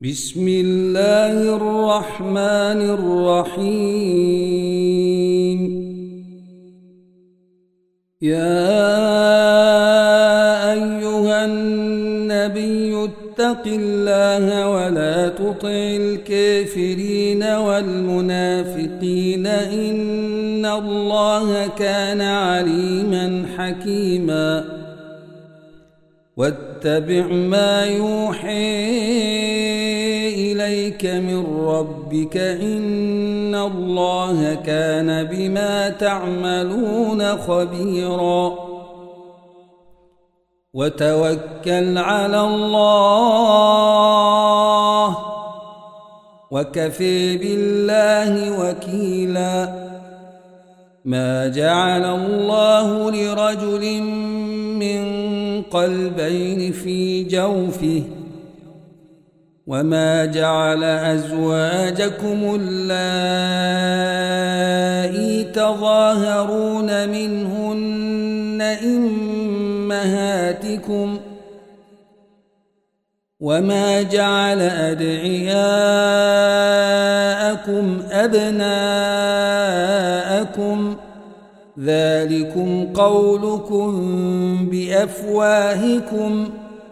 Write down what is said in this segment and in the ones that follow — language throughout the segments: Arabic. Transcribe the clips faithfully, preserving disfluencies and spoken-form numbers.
بسم الله الرحمن الرحيم. يا أيها النبي اتق الله ولا تطع الكافرين والمنافقين إن الله كان عليما حكيما. واتبع ما يوحي إليك من ربك إن الله كان بما تعملون خبيرا. وتوكل على الله وكفى بالله وكيلا. ما جعل الله لرجل من قلبين في جوفه وما جعل أزواجكم اللائي تظاهرون منهن أمهاتكم وما جعل أدعياءكم أبناءكم ذلكم قولكم بأفواهكم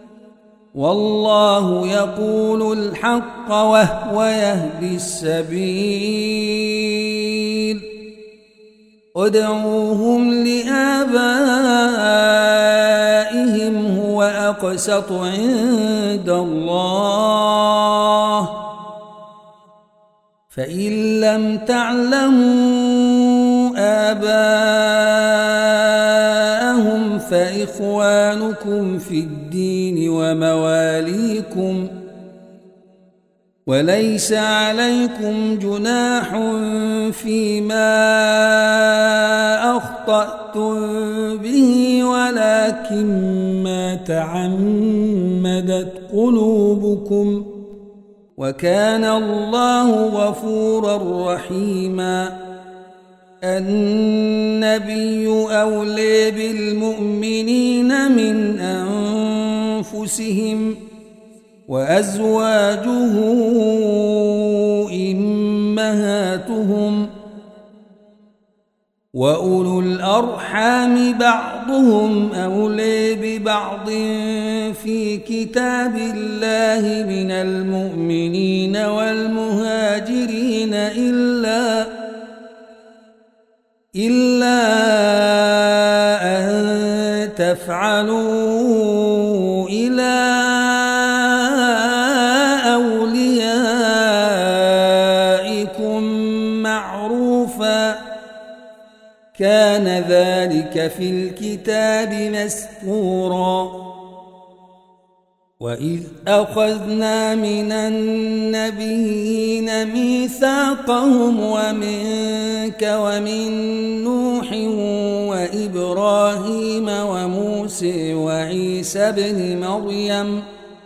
والله يقول الحق وهو يهدي السبيل. ادعوهم لآبائهم هو أقسط عند الله فإن لم تعلموا آباءهم فإخوانكم في الدين ومواليكم وليس عليكم جناح فيما أخطأتم به ولكن ما تعمدت قلوبكم وكان الله غفورا رحيما. النبي أولى بالمؤمنين من أنفسهم وأزواجه أمهاتهم وأولو الأرحام بعضهم أولى ببعض في كتاب الله من المؤمنين والمهاجرين إلا إلا أن تفعلوا إلى أوليائكم معروفا كان ذلك في الكتاب مسطورا. وإذ أخذنا من النبيين ميثاقهم ومنك ومن نوح وإبراهيم وموسى وعيسى بن مريم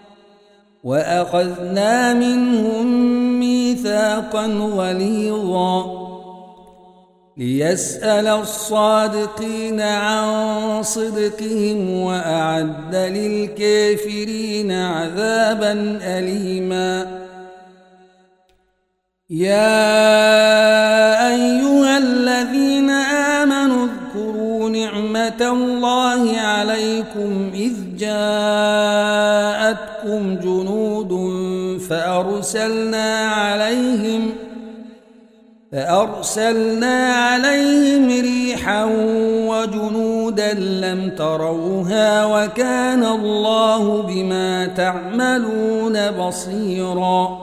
وأخذنا منهم ميثاقا غليظا ليسأل الصادقين عن صدقهم وأعد للكافرين عذابا أليما. يا أيها الذين آمنوا اذكروا نعمة الله عليكم إذ جاءتكم جنود فأرسلنا عليهم فأرسلنا عليهم ريحا وجنودا لم تروها وكان الله بما تعملون بصيرا.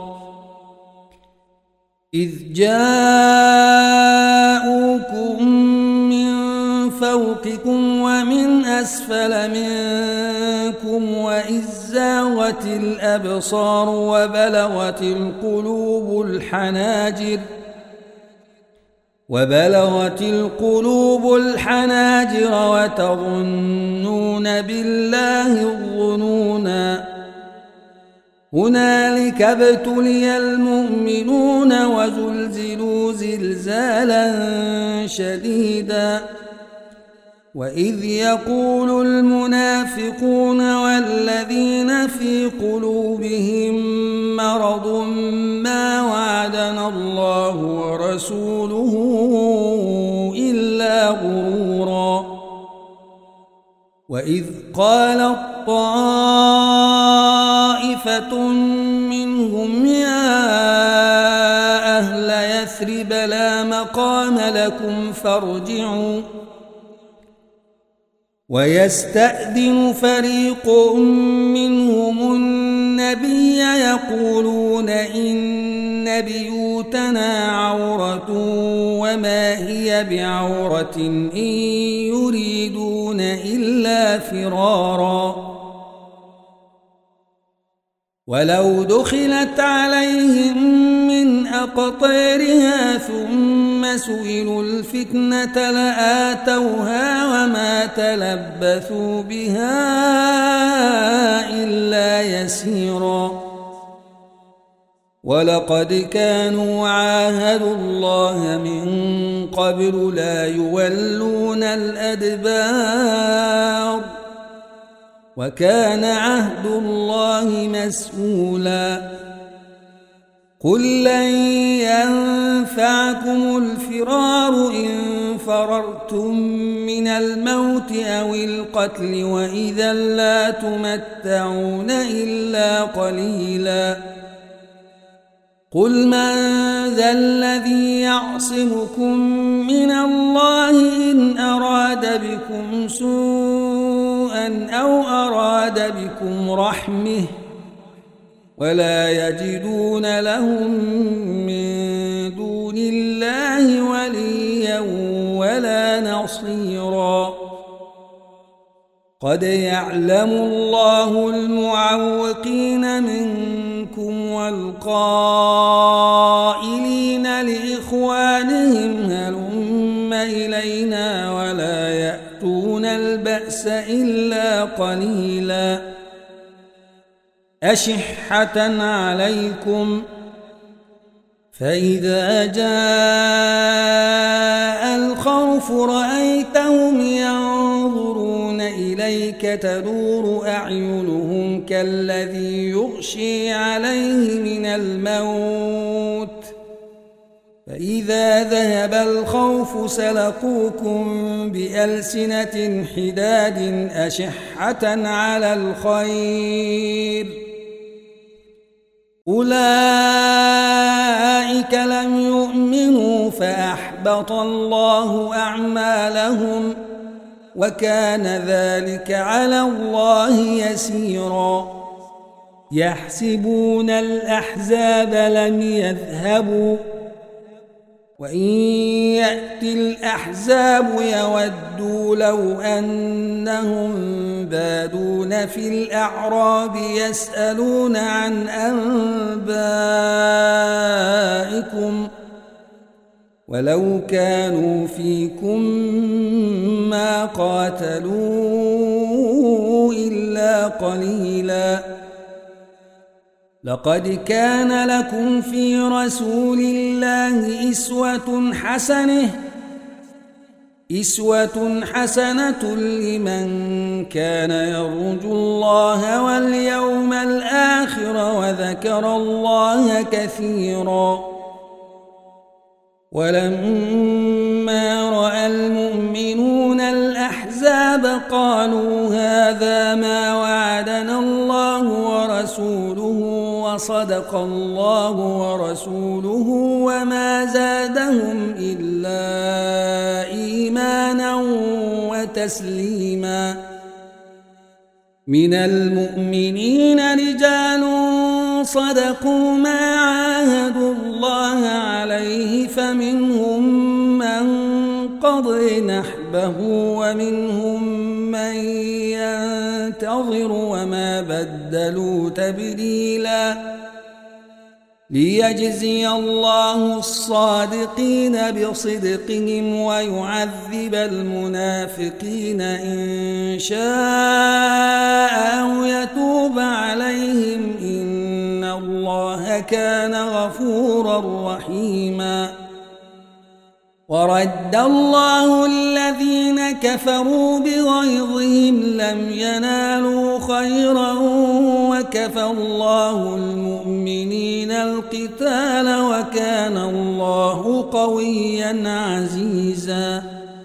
إذ جاءوكم من فوقكم ومن أسفل منكم وإذ زاغت الأبصار وبلغت القلوب الحناجر وبلغت القلوب الحناجر وتظنون بالله الظنونا. هنالك ابتلي المؤمنون وزلزلوا زلزالا شديدا وإذ يقول المنافقون والذين في قلوبهم مرض ما وعدنا الله ورسوله إلا غرورا وإذ قالت طائفة منهم يا أهل يثرب لا مقام لكم فارجعوا ويستأذن فريق منهم النبي يقولون إن بيوتنا عورة وما هي بعورة إن يريدون إلا فرارا ولو دخلت عليهم من أقطارها ثم سئلوا الفتنة لآتوها وما تلبثوا بها إلا يسيرا ولقد كانوا عاهدوا الله من قبل لا يولون الأدبار وكان عهد الله مسؤولا قل لن ينفعكم الفرار إن فررتم من الموت أو القتل وإذا لا تمتعون إلا قليلا قل من ذا الذي يعصمكم من الله إن أراد بكم سوءا أو أراد بكم رحمه ولا يجدون لهم من دون الله وليا ولا نصيرا قد يعلم الله المعوقين منكم والقائلين لإخوانهم هلم إلينا ولا يأتون البأس إلا قليلا أشحة عليكم فإذا جاء الخوف رأيتهم ينظرون إليك تدور أعينهم كالذي يغشي عليه من الموت فإذا ذهب الخوف سلقوكم بألسنة حداد أشحة على الخير أولئك لم يؤمنوا فأحبط الله أعمالهم وكان ذلك على الله يسيرا يحسبون الأحزاب لم يذهبوا وإن يأتي الأحزاب يودوا لو أنهم بادون في الأعراب يسألون عن أنبائكم ولو كانوا فيكم ما قاتلوا إلا قليلا لقد كان لكم في رسول الله إسوة حسنة إسوة حسنة لمن كان يرجو الله واليوم الآخر وذكر الله كثيرا ولما رأى المؤمنون الأحزاب قالوا هذا ما وعدنا الله ورسوله وصدق الله ورسوله وما زادهم إلا إيمانا وتسليما من المؤمنين رجال صدقوا ما عاهدوا الله عليه فمنهم من قضى نحبه ومنهم من ينتظر وما بدلوا تبديلا ليجزي الله الصادقين بصدقهم ويعذب المنافقين إن شاء أو يتوب عليهم إن الله كان غفورا رحيما ورد الله الذين كفروا بغيظهم لم ينالوا خيرا وكفى الله المؤمنين القتال وكان الله قويا عزيزا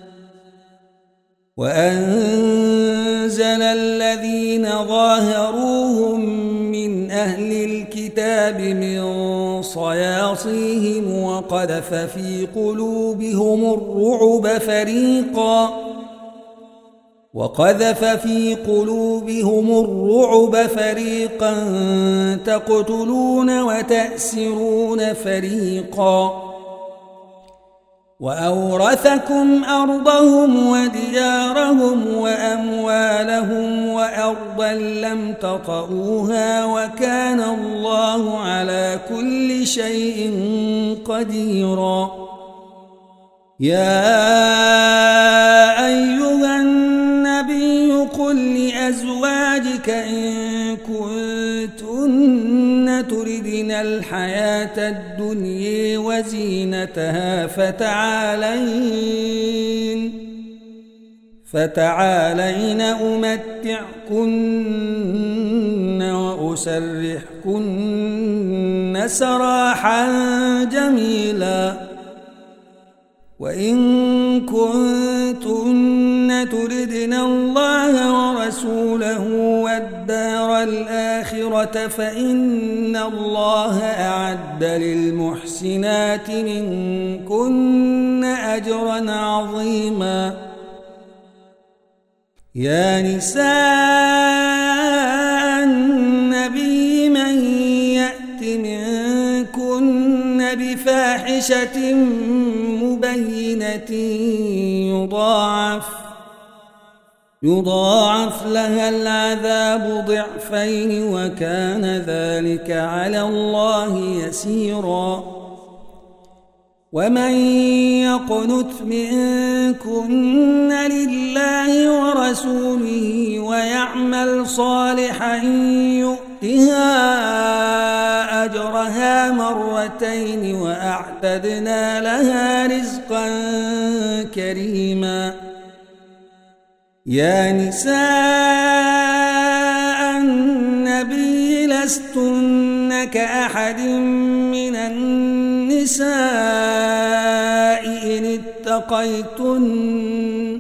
وأنزل الذين ظاهروهم من أهل الكتاب من صياصيهم وقذف في قلوبهم الرعب فريقا وقذف في قلوبهم الرعب فريقا تقتلون وتأسرون فريقا وأورثكم أرضهم وديارهم وأموالهم وأرضا لم تطئوها وكان الله على كل شيء قديرا يا أيها النبي قل لأزواجك إن كنتن تردن الحياة الدنيا وزينتها فتعالين فتعالين أمتعكن وأسرحكن سراحا جميلا وإن كنتن تردن الله ورسوله والدار الآخرة فإن الله أعد للمحسنات منكن أجرا عظيما يا نساء النبي من يأت منكن بفاحشة مبينة يضاعف يضاعف لها العذاب ضعفين وكان ذلك على الله يسيرا ومن يقنت منكن لله ورسوله ويعمل صالحا يؤتها أجرها مرتين وأعتدنا لها رزقا كريما يا نساء النبي لستن كأحد من النساء إن اتقيتن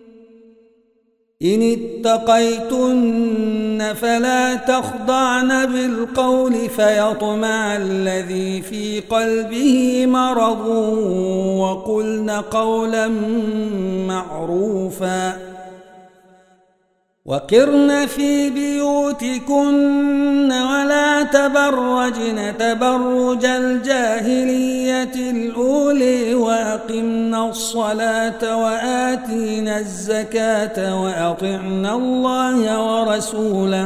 إن اتقيتن فلا تخضعن بالقول فيطمع الذي في قلبه مرض وقلن قولا معروفا وقرن في بيوتكن ولا تبرجن تبرج الجاهلية الأولى وأقمنا الصلاة وآتينا الزكاة وأطعنا الله ورسوله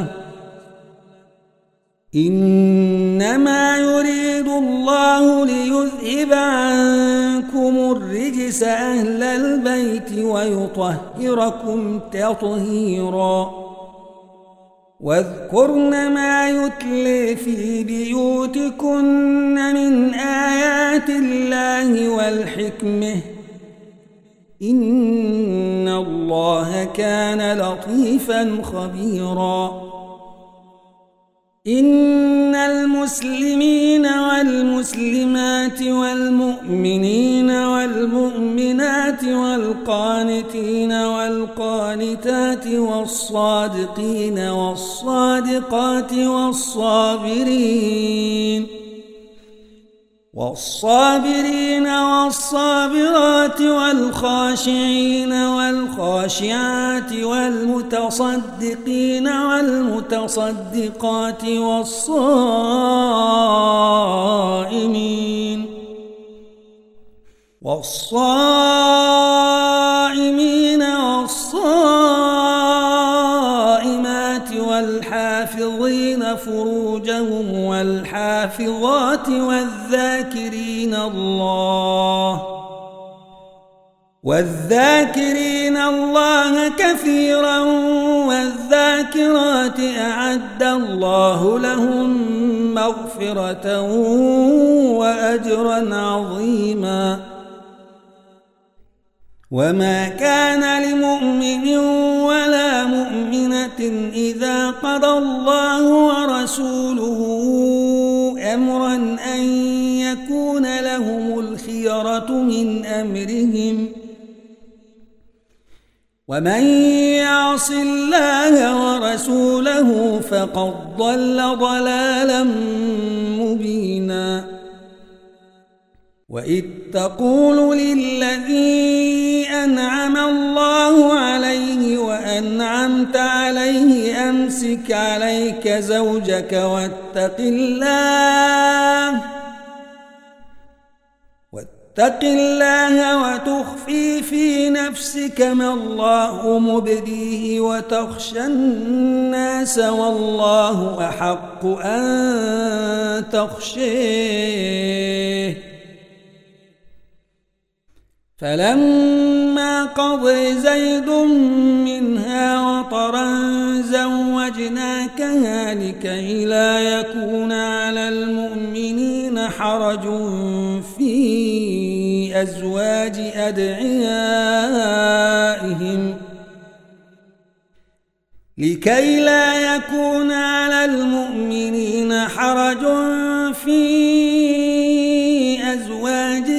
إنما يريد الله ليذهب عنكم الرجس أهل البيت ويطهركم تطهيرا واذكرن ما يتلي في بيوتكن من آيات الله والحكمة إن الله كان لطيفا خبيرا إن المسلمين والمسلمات والمؤمنين والمؤمنات والقانتين والقانتات والصادقين والصادقات والصابرين والصابرين والصابرات والخاشعين والخاشعات والمتصدقين والمتصدقات والصائمين والصائمين والصائمات والحافظين فروجهم والحافظات والذاكرين الله والذاكرين الله كثيرا والذاكرات أعد الله لهم مغفرة وأجرا عظيما وما كان لمؤمن ولا مؤمنة إذا قضى الله ورسوله أمرا أن يكون لهم الخيرة من أمرهم ومن يعص الله ورسوله فقد ضل ضلالا مبينا وإذ تقول للذي أنعم الله عليه وأنعمت عليه أمسك عليك زوجك واتق الله واتق الله وتخفي في نفسك ما الله مبديه وتخشى الناس والله أحق أن تخشيه فلما قضى زيد منها وطرا زوجناكها لكي لا يكون على المؤمنين حرج في أزواج أدعيائهم لكي لا يكون على المؤمنين حرج في أزواج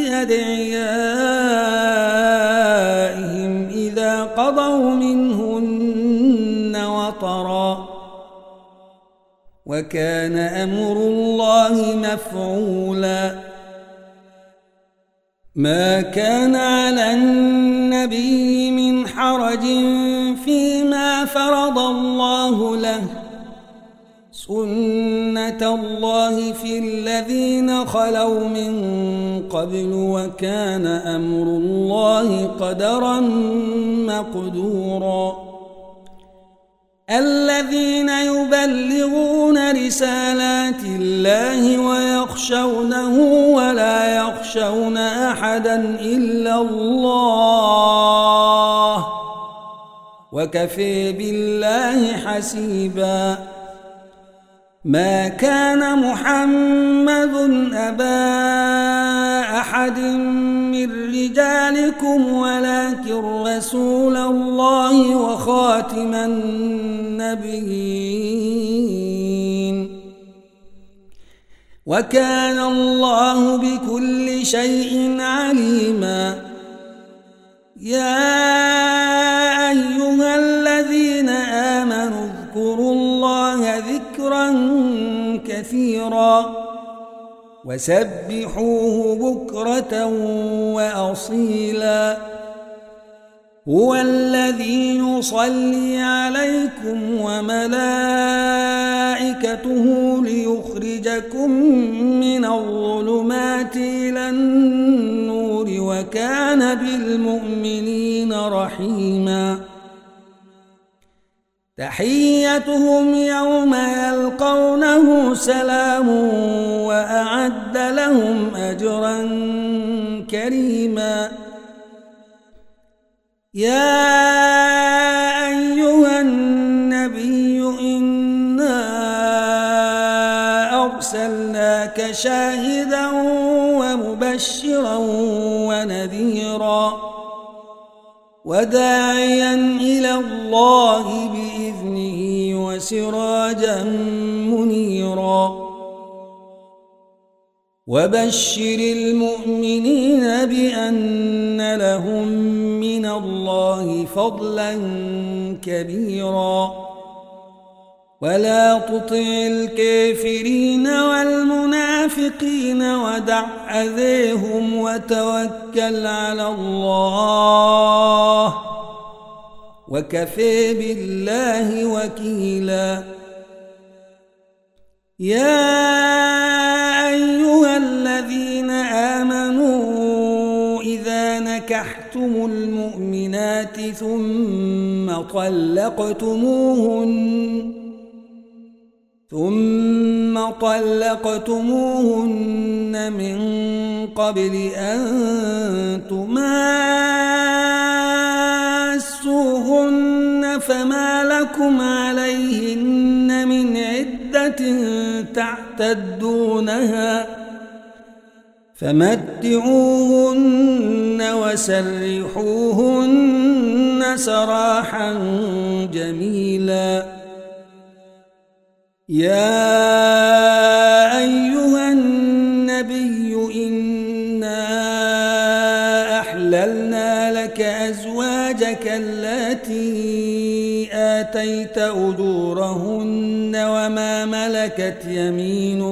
أدعيائهم إذا قضوا منهن وطرا وكان أمر الله مفعولا ما كان على النبي من حرج فيما فرض الله له سنة الله في الذين خلوا من قبل وكان أمر الله قدرا مقدورا الذين يبلغون رسالات الله ويخشونه ولا يخشون أحدا إلا الله وكفى بالله حسيبا ما كان محمد أبا أحد من رجالكم ولكن رسول الله وخاتم النبيين وكان الله بكل شيء عليما يا أيها الذين آمنوا اذكروا الله ذكرا كثيرا وسبحوه بكرة وأصيلا هو الذي يصلي عليكم وملائكته ليخرجكم من الظلمات إلى النور وكان بالمؤمنين رحيما تحيتهم يوم يلقونه سلام وأعد لهم أجرا كريما يا أيها النبي إنا أرسلناك شاهدا ومبشرا ونذيرا وداعيا إلى الله بإذنه وسراجا منيرا وبشر المؤمنين بأن لهم من الله فضلا كبيرا ولا تطع الكافرين والمنافقين ودع أذيهم وتوكل على الله وكفى بالله وكيلا يا أيها الذين آمنوا إذا نكحتم المؤمنات ثم طلقتموهن ثم طلقتموهن من قبل أن تماسوهن فما لكم عليهن من عدة تعتدونها فمتعوهن وسرحوهن سراحا جميلا. يا أيها النبي إنا أحللنا لك أزواجك التي آتيت أجورهن وما ملكت يمينك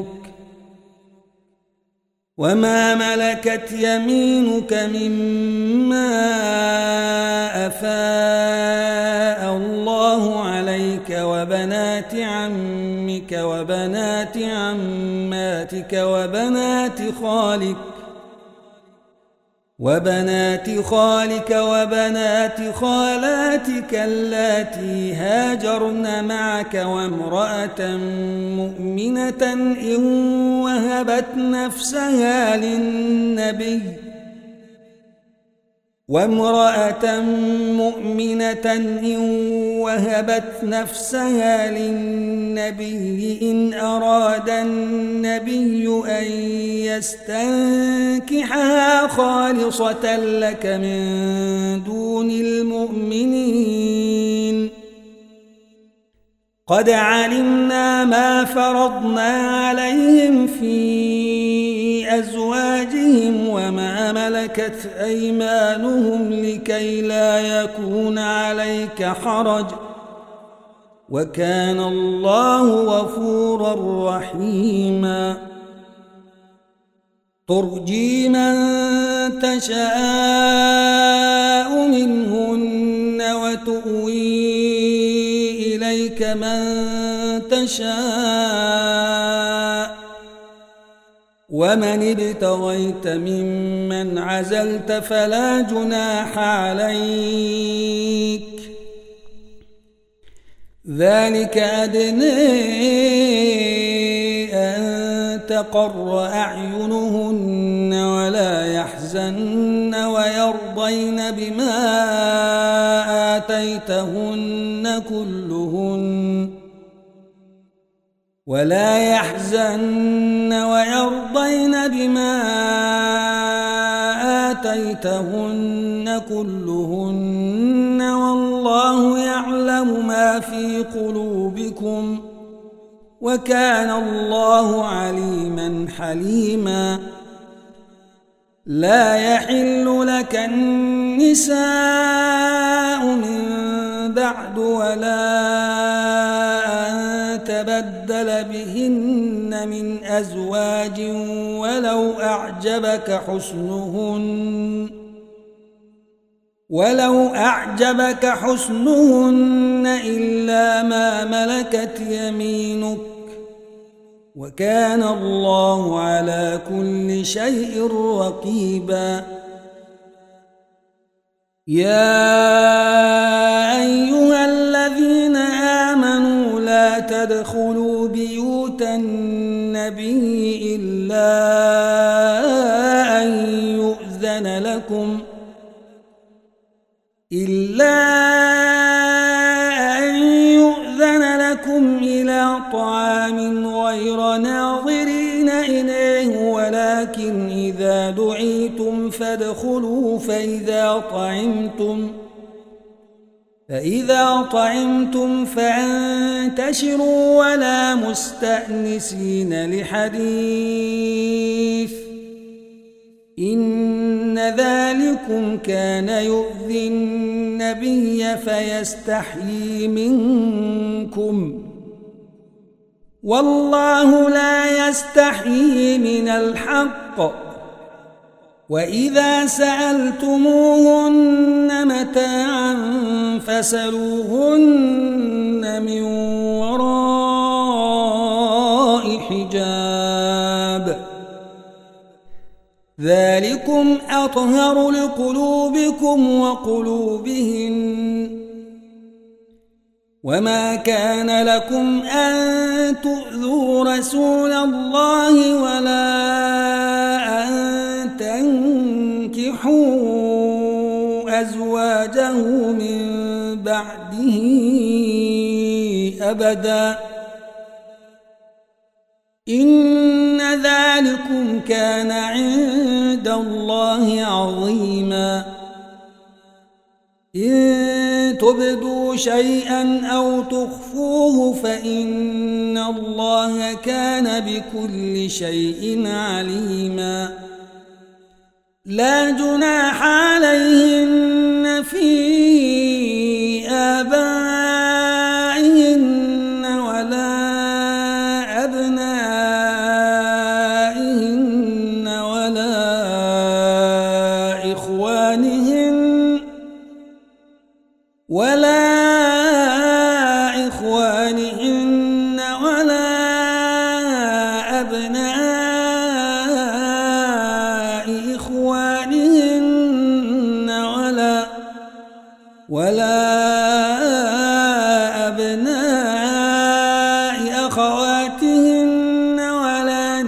وما ملكت يمينك مما أفاء الله عليك وبنات عمك وبنات عماتك وبنات خالك وبنات خالك وبنات خالاتك اللاتي هاجرن معك وامرأة مؤمنة إن وهبت نفسها للنبي وامرأة مؤمنة إن وهبت نفسها للنبي إن أراد النبي أن يستنكحها خالصة لك من دون المؤمنين. قد علمنا ما فرضنا عليهم في أزواجهم وما ملكت أيمانهم لكي لا يكون عليك حرج وكان الله غفورا رحيما. ترجي من تشاء منهن وتؤوي إليك من تشاء ومن ابتغيت ممن عزلت فلا جناح عليك ذلك أدنى أن تقر أعينهن ولا يحزن ويرضين بما آتيتهن كلهن ولا يحزن ويرضين بما آتيتهن كلهن والله يعلم ما في قلوبكم وكان الله عليما حليما. لا يحل لك النساء من بعد ولا أن تبدل بهن من أزواج ولو أعجبك حسنهن ولو أعجبك حسنهن إلا ما ملكت يمينك وكان الله على كل شيء رقيبا. يا أيها الذين آمنوا لا تدخلوا بيوت النبي إلا أن يؤذن لكم إلا أن يؤذن لكم إلى طعام غير ناظرين إليه ولكن إذا دعيتم فادخلوا فإذا طعمتم فإذا طعمتم فانتشروا ولا مستأنسين لحديث إن ذلكم كان يؤذي النبي فيستحيي منكم والله لا يستحيي من الحق. وإذا سألتموهن متاعا فاسألوهن من وراء حجاب ذلكم أطهر لقلوبكم وقلوبهن. وما كان لكم أن تؤذوا رسول الله ولا أن تنكحوا أزواجه من بعده أبدا إن ذلكم كان عند الله عظيما إن تبدوا شيئا أو تخفوه فإن الله كان بكل شيء عليما لا جناح عليهن في آبائهن ولا أبنائهن ولا إخوانهن ولا إخوانهن ولا أبناء إخوانهن ولا ولا أبناء أخواتهن ولا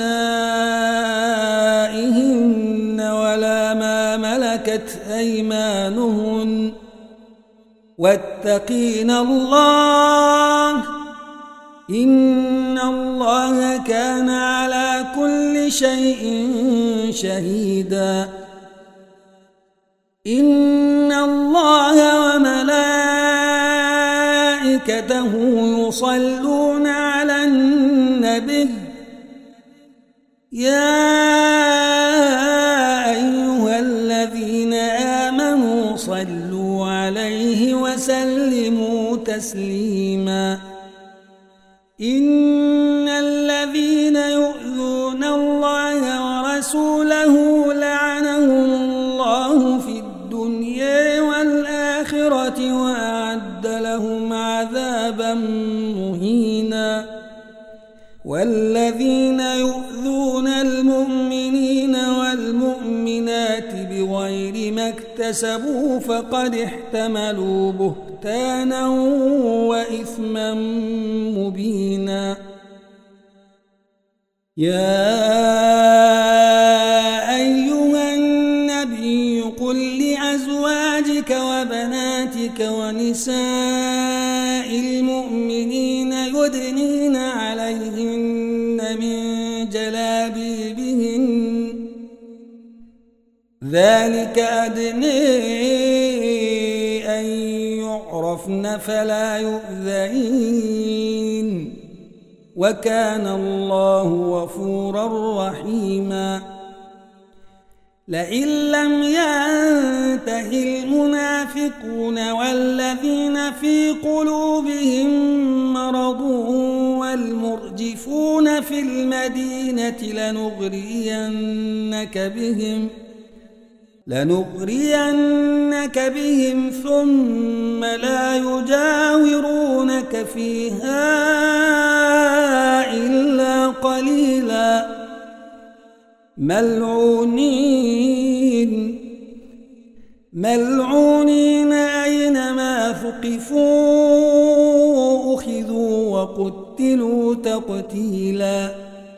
نسائهن ولا ما ملكت أيمانهن واتقين الله إن الله كان على كل شيء شهيدا إن الله وملائكته يصلون على النبي يا أيها الذين آمنوا صلوا عليه وسلموا تسليما إن الذين يؤذون الله ورسوله لعنهم الله في الدنيا والآخرة وأعد لهم عذابا مهينا والذين يؤذون المؤمنين والمؤمنات بغير ما اكتسبوا فقد احتملوا بهتانا وإثما مبينا يا أيها النبي قل لأزواجك وبناتك ونساء المؤمنين يدنين عليهن من جلابيبهن ذلك أدنى أن يعرفن فلا يؤذين وكان الله غفورا رحيما لئن لم ينته المنافقون والذين في قلوبهم مرض والمرجفون في المدينة لنغرينك بهم لنغرينك بهم ثم لا يجاورونك فيها إلا قليلا ملعونين ملعونين أينما ثقفوا أخذوا وقتلوا تقتيلا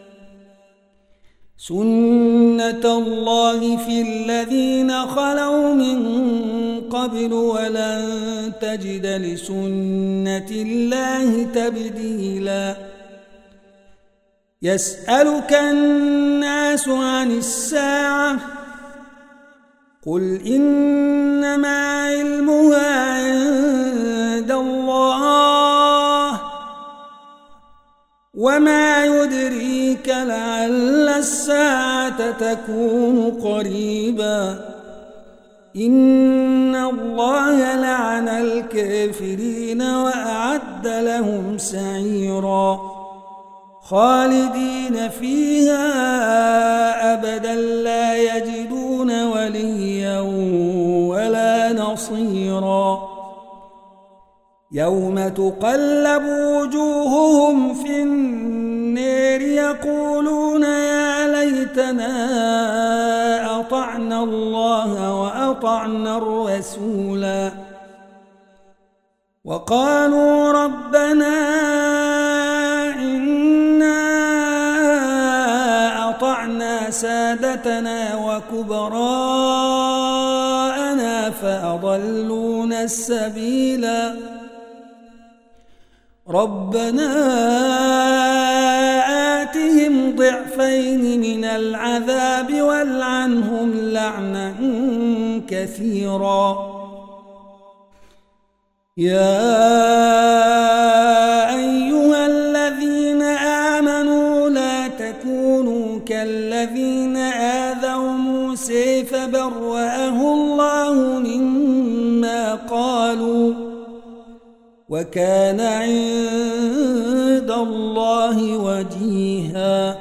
سنة الله في الذين خلوا من قبل ولن تجد لسنة الله تبديلا يسألك الناس عن الساعة قل إنما علمها عند الله وما يدريك لعل الساعة تكون قريبا إن الله لعن الكافرين وأعد لهم سعيرا خالدين فيها أبدا لا يجدون وليا ولا نصيرا يوم تقلب وجوههم في النار يقولون يا ليتنا أطعنا الله وأطعنا الرسولا وقالوا ربنا أطعنا سادتنا وكبراءنا فأضلونا السبيلا ربنا آتهم ضعفين من العذاب والعنهم لعنا كثيرا. يا أيها الذين آمنوا لا تكونوا كالذين آذوا موسى فبرأه الله مما قالوا وكان عند الله وجيها.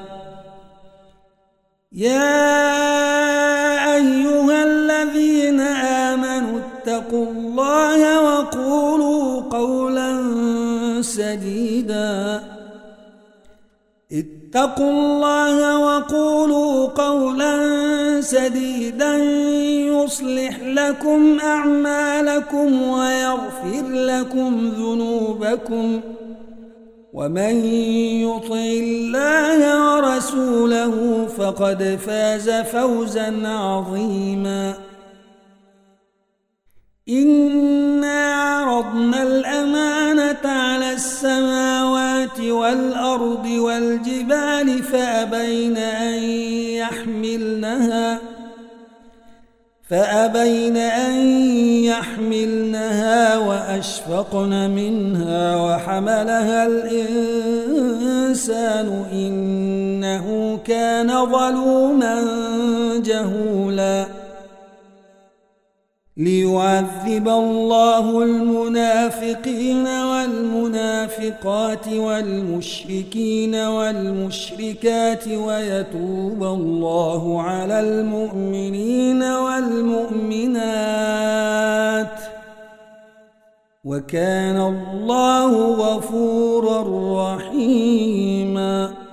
يا أيها الذين آمنوا اتقوا الله وقولوا قولا سديدا اتقوا الله وقولوا قولا سديدا يصلح لكم أعمالكم ويغفر لكم ذنوبكم ومن يطع الله ورسوله فقد فاز فوزا عظيما. إنا عرضنا الأمانة على السماوات والأرض والجبال فأبين أن يحملنها فأبين أن يحملنها وأشفقن منها وحملها الإنسان إنه كان ظلوما جهولا. ليعذب الله المنافقين والمنافقات والمشركين والمشركات ويتوب الله على المؤمنين والمؤمنات وكان الله غفورا رحيما.